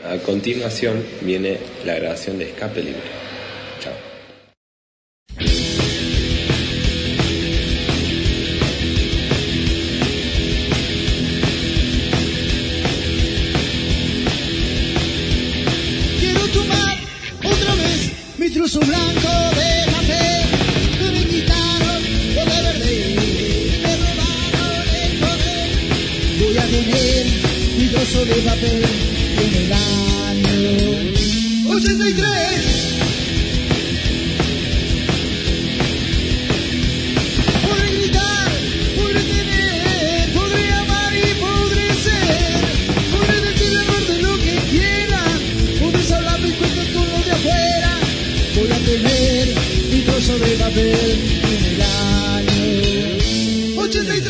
A continuación viene la grabación de Escape Libre. Chao. Quiero tomar otra vez mi trozo blanco de café. Que me quitaron lo de verde, me robaron el poder. Voy a tener mi trozo de papel en el año 83. Podré gritar, podré tener, podré amar y podré ser. Podré decirle al verde lo que quieran, podré hablar mis cuentos con los de afuera. Voy a tener mi trozo de papel en el año 83.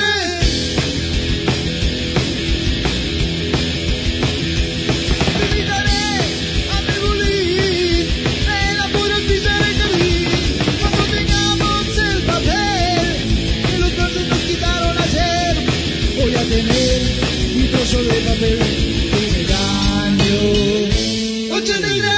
Tener mi trozo de papel en el año 83.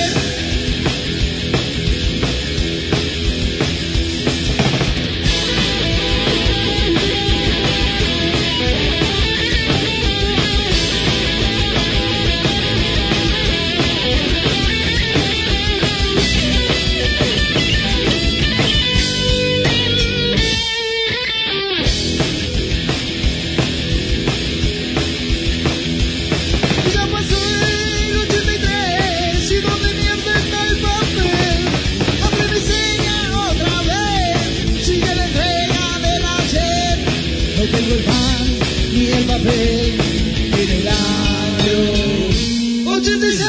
No tengo el pan ni el papel en el año 86.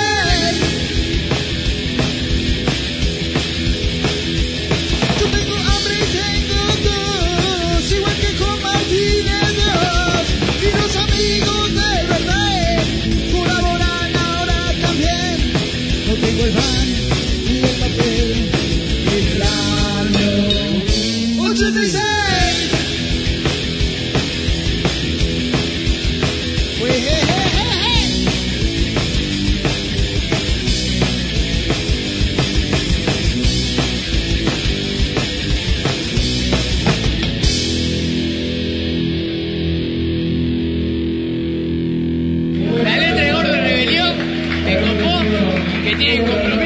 Yo tengo hambre y tengo tos, igual que con Martínez Dios. Y los amigos de verdad colaboran ahora también. No tengo el pan ni el papel en el año 86. La letra de Gordo Rebelión me copó, que tiene compromiso.